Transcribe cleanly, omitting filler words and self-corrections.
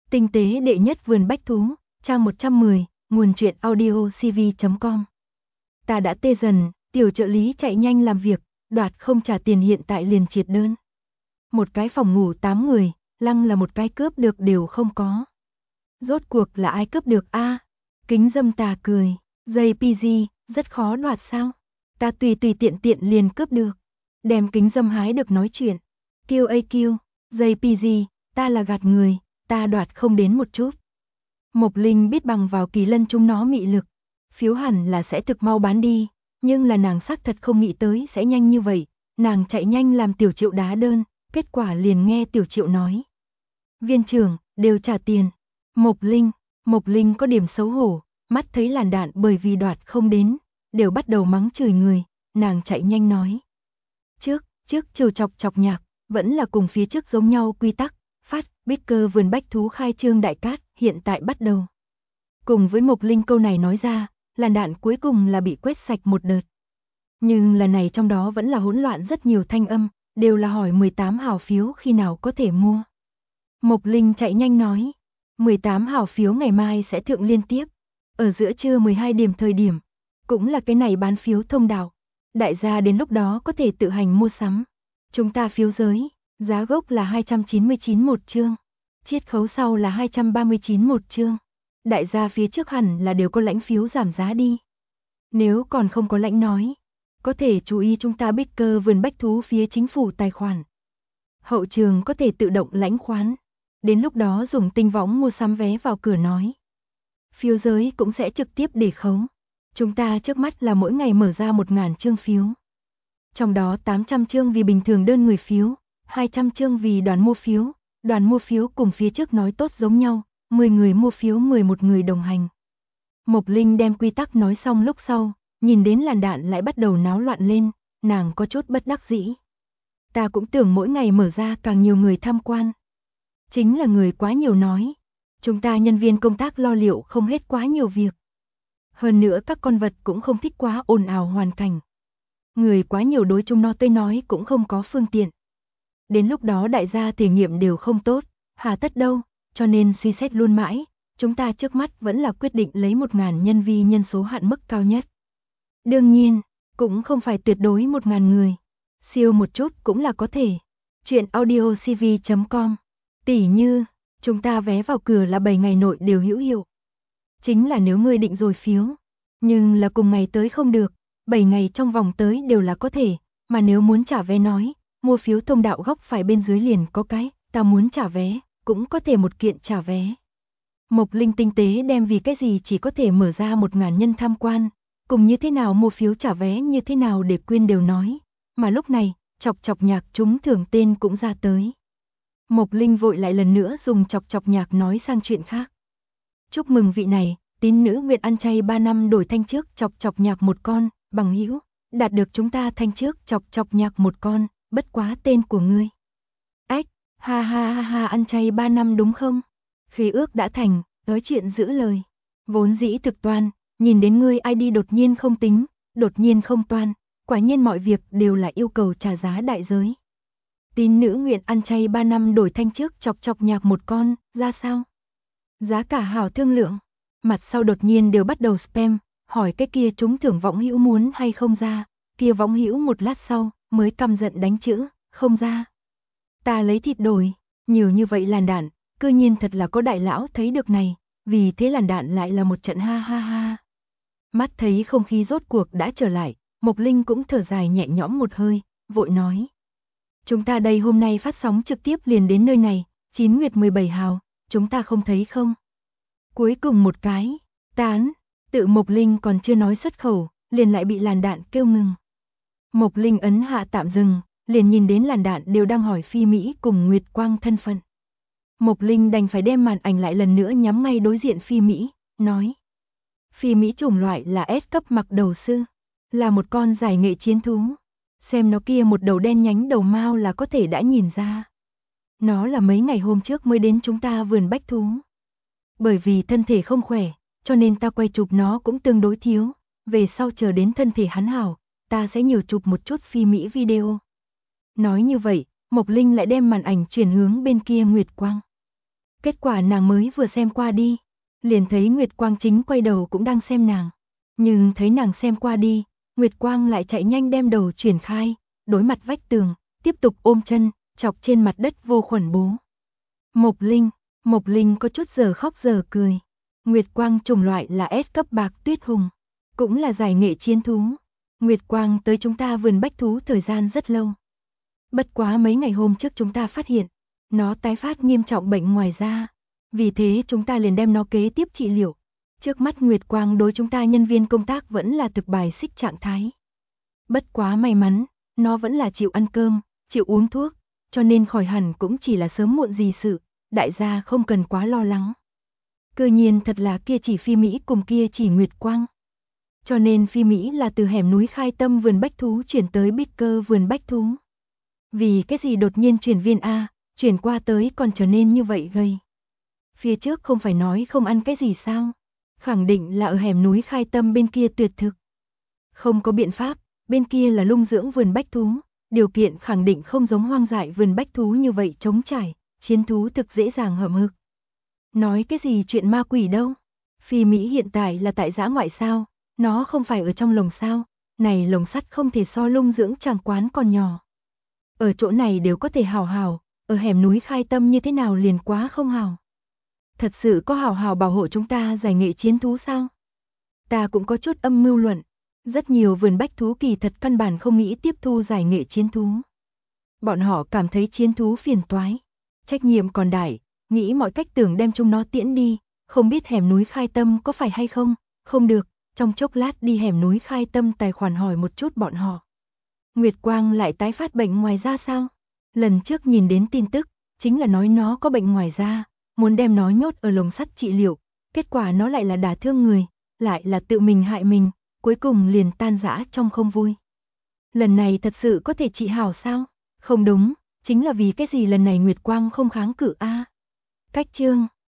Tinh tế đệ nhất vườn bách thú, trang 110, nguồn truyện audio cv.com. Ta đã tê dần, tiểu trợ lý chạy nhanh làm việc, đoạt không trả tiền hiện tại liền triệt đơn. Một cái phòng ngủ 8 người, lăng là một cái cướp được đều không có. Rốt cuộc là ai cướp được a? Kính Dâm tà cười, JPG, rất khó đoạt sao? Ta tùy tiện liền cướp được. Đem Kính Dâm hái được nói chuyện. QAQ, JPG, ta là gạt người, ta đoạt không đến một chút. Mộc Linh biết bằng vào Kỳ Lân chúng nó mị lực, phiếu hẳn là sẽ thực mau bán đi, nhưng là nàng xác thật không nghĩ tới sẽ nhanh như vậy, nàng chạy nhanh làm Tiểu Triệu đá đơn, kết quả liền nghe Tiểu Triệu nói. Viên trưởng, đều trả tiền. Mộc Linh có điểm xấu hổ, mắt thấy làn đạn bởi vì đoạt không đến, đều bắt đầu mắng chửi người, nàng chạy nhanh nói. Trước trừ chọc nhạc, vẫn là cùng phía trước giống nhau quy tắc, phát, Bicker vườn bách thú khai trương đại cát, hiện tại bắt đầu. Cùng với Mộc Linh câu này nói ra, làn đạn cuối cùng là bị quét sạch một đợt. Nhưng lần này trong đó vẫn là hỗn loạn rất nhiều thanh âm, đều là hỏi 18 hào phiếu khi nào có thể mua. Mộc Linh chạy nhanh nói, 18 hào phiếu ngày mai sẽ thượng liên tiếp, ở giữa trưa 12 điểm thời điểm, cũng là cái này bán phiếu thông đạo. Đại gia đến lúc đó có thể tự hành mua sắm. Chúng ta phiếu giới, giá gốc là 299 một chương, chiết khấu sau là 239 một chương. Đại gia phía trước hẳn là đều có lãnh phiếu giảm giá đi. Nếu còn không có lãnh nói, có thể chú ý chúng ta Bicker vườn bách thú phía chính phủ tài khoản. Hậu trường có thể tự động lãnh khoán. Đến lúc đó dùng tinh võng mua sắm vé vào cửa nói. Phiếu giới cũng sẽ trực tiếp để khấu. Chúng ta trước mắt là mỗi ngày mở ra 1000 chương phiếu. Trong đó 800 chương vì bình thường đơn người phiếu, 200 chương vì đoàn mua phiếu cùng phía trước nói tốt giống nhau, 10 người mua phiếu 11 người đồng hành. Mộc Linh đem quy tắc nói xong lúc sau, nhìn đến làn đạn lại bắt đầu náo loạn lên, nàng có chút bất đắc dĩ. Ta cũng tưởng mỗi ngày mở ra càng nhiều người tham quan. Chính là người quá nhiều nói, chúng ta nhân viên công tác lo liệu không hết quá nhiều việc. Hơn nữa các con vật cũng không thích quá ồn ào hoàn cảnh. Người quá nhiều đối chúng nó tới nói cũng không có phương tiện. Đến lúc đó đại gia thể nghiệm đều không tốt, hà tất đâu, cho nên suy xét luôn mãi, chúng ta trước mắt vẫn là quyết định lấy 1000 nhân vi nhân số hạn mức cao nhất. Đương nhiên, cũng không phải tuyệt đối 1000 người, siêu một chút cũng là có thể. Chuyện audio cv.com, tỉ như, chúng ta vé vào cửa là 7 ngày nội đều hữu hiệu. Chính là nếu ngươi định rồi phiếu, nhưng là cùng ngày tới không được, 7 ngày trong vòng tới đều là có thể, mà nếu muốn trả vé nói, mua phiếu thông đạo góc phải bên dưới liền có cái, ta muốn trả vé, cũng có thể một kiện trả vé. Mộc Linh tinh tế đem vì cái gì chỉ có thể mở ra 1000 nhân tham quan, cùng như thế nào mua phiếu trả vé như thế nào để quyên đều nói, mà lúc này, chọc nhạc trúng thưởng tên cũng ra tới. Mộc Linh vội lại lần nữa dùng chọc nhạc nói sang chuyện khác. Chúc mừng vị này, tín nữ nguyện ăn chay 3 năm đổi thanh trước chọc nhạc một con, bằng hữu, đạt được chúng ta thanh trước chọc nhạc một con, bất quá tên của ngươi. Ách, ha ăn chay 3 năm đúng không? Khế ước đã thành, nói chuyện giữ lời. Vốn dĩ thực toan, nhìn đến ngươi ID đột nhiên không tính, đột nhiên không toan, quả nhiên mọi việc đều là yêu cầu trả giá đại giới. Tín nữ nguyện ăn chay 3 năm đổi thanh trước chọc nhạc một con, ra sao? Giá cả hảo thương lượng, mặt sau đột nhiên đều bắt đầu spam, hỏi cái kia trúng thưởng võng hữu muốn hay không ra, kia võng hữu một lát sau mới căm giận đánh chữ, không ra. Ta lấy thịt đổi, nhiều như vậy làn đạn, cư nhiên thật là có đại lão thấy được này, vì thế làn đạn lại là một trận ha. Mắt thấy không khí rốt cuộc đã trở lại, Mộc Linh cũng thở dài nhẹ nhõm một hơi, vội nói. Chúng ta đây hôm nay phát sóng trực tiếp liền đến nơi này, 9 nguyệt 17 hào, chúng ta không thấy không? Cuối cùng một cái, tán, tự Mộc Linh còn chưa nói xuất khẩu, liền lại bị làn đạn kêu ngừng. Mộc Linh ấn hạ tạm dừng, liền nhìn đến làn đạn đều đang hỏi Phi Mỹ cùng Nguyệt Quang thân phận. Mộc Linh đành phải đem màn ảnh lại lần nữa nhắm ngay đối diện Phi Mỹ, nói. Phi Mỹ chủng loại là S cấp mặc đầu sư, là một con giải nghệ chiến thú. Xem nó kia một đầu đen nhánh đầu mao là có thể đã nhìn ra. Nó là mấy ngày hôm trước mới đến chúng ta vườn bách thú. Bởi vì thân thể không khỏe, cho nên ta quay chụp nó cũng tương đối thiếu. Về sau chờ đến thân thể hắn hảo, ta sẽ nhiều chụp một chút Phi Mỹ video. Nói như vậy, Mộc Linh lại đem màn ảnh chuyển hướng bên kia Nguyệt Quang. Kết quả nàng mới vừa xem qua đi, liền thấy Nguyệt Quang chính quay đầu cũng đang xem nàng. Nhưng thấy nàng xem qua đi, Nguyệt Quang lại chạy nhanh đem đầu chuyển khai, đối mặt vách tường, tiếp tục ôm chân, chọc trên mặt đất vô khuẩn bố. Mộc Linh có chút giờ khóc giờ cười. Nguyệt Quang chủng loại là S cấp bạc tuyết hùng, cũng là giải nghệ chiến thú. Nguyệt Quang tới chúng ta vườn bách thú thời gian rất lâu. Bất quá mấy ngày hôm trước chúng ta phát hiện, nó tái phát nghiêm trọng bệnh ngoài da. Vì thế chúng ta liền đem nó kế tiếp trị liệu. Trước mắt Nguyệt Quang đối chúng ta nhân viên công tác vẫn là thực bài xích trạng thái. Bất quá may mắn, nó vẫn là chịu ăn cơm, chịu uống thuốc, cho nên khỏi hẳn cũng chỉ là sớm muộn gì sự, đại gia không cần quá lo lắng. Cơ nhiên thật là kia chỉ Phi Mỹ cùng kia chỉ Nguyệt Quang. Cho nên Phi Mỹ là từ hẻm núi Khai Tâm vườn bách thú chuyển tới Bicker vườn bách thú. Vì cái gì đột nhiên chuyển viên A, chuyển qua tới còn trở nên như vậy gầy. Phía trước không phải nói không ăn cái gì sao? Khẳng định là ở hẻm núi Khai Tâm bên kia tuyệt thực. Không có biện pháp, bên kia là lung dưỡng vườn bách thú, điều kiện khẳng định không giống hoang dại vườn bách thú như vậy trống trải, chiến thú thực dễ dàng hậm hực. Nói cái gì chuyện ma quỷ đâu? Phi Mỹ hiện tại là tại dã ngoại sao? Nó không phải ở trong lồng sao? Này lồng sắt không thể so lung dưỡng tràng quán còn nhỏ. Ở chỗ này đều có thể hào hào, ở hẻm núi Khai Tâm như thế nào liền quá không hào. Thật sự có hào hào bảo hộ chúng ta giải nghệ chiến thú sao? Ta cũng có chút âm mưu luận. Rất nhiều vườn bách thú kỳ thật căn bản không nghĩ tiếp thu giải nghệ chiến thú. Bọn họ cảm thấy chiến thú phiền toái, trách nhiệm còn đại, nghĩ mọi cách tưởng đem chúng nó tiễn đi, không biết hẻm núi Khai Tâm có phải hay không, không được, trong chốc lát đi hẻm núi Khai Tâm tài khoản hỏi một chút bọn họ. Nguyệt Quang lại tái phát bệnh ngoài da sao? Lần trước nhìn đến tin tức, chính là nói nó có bệnh ngoài da, muốn đem nó nhốt ở lồng sắt trị liệu, kết quả nó lại là đả thương người, lại là tự mình hại mình, cuối cùng liền tan rã trong không vui. Lần này thật sự có thể trị hảo sao? Không đúng, chính là vì cái gì lần này Nguyệt Quang không kháng cự a? Cách chương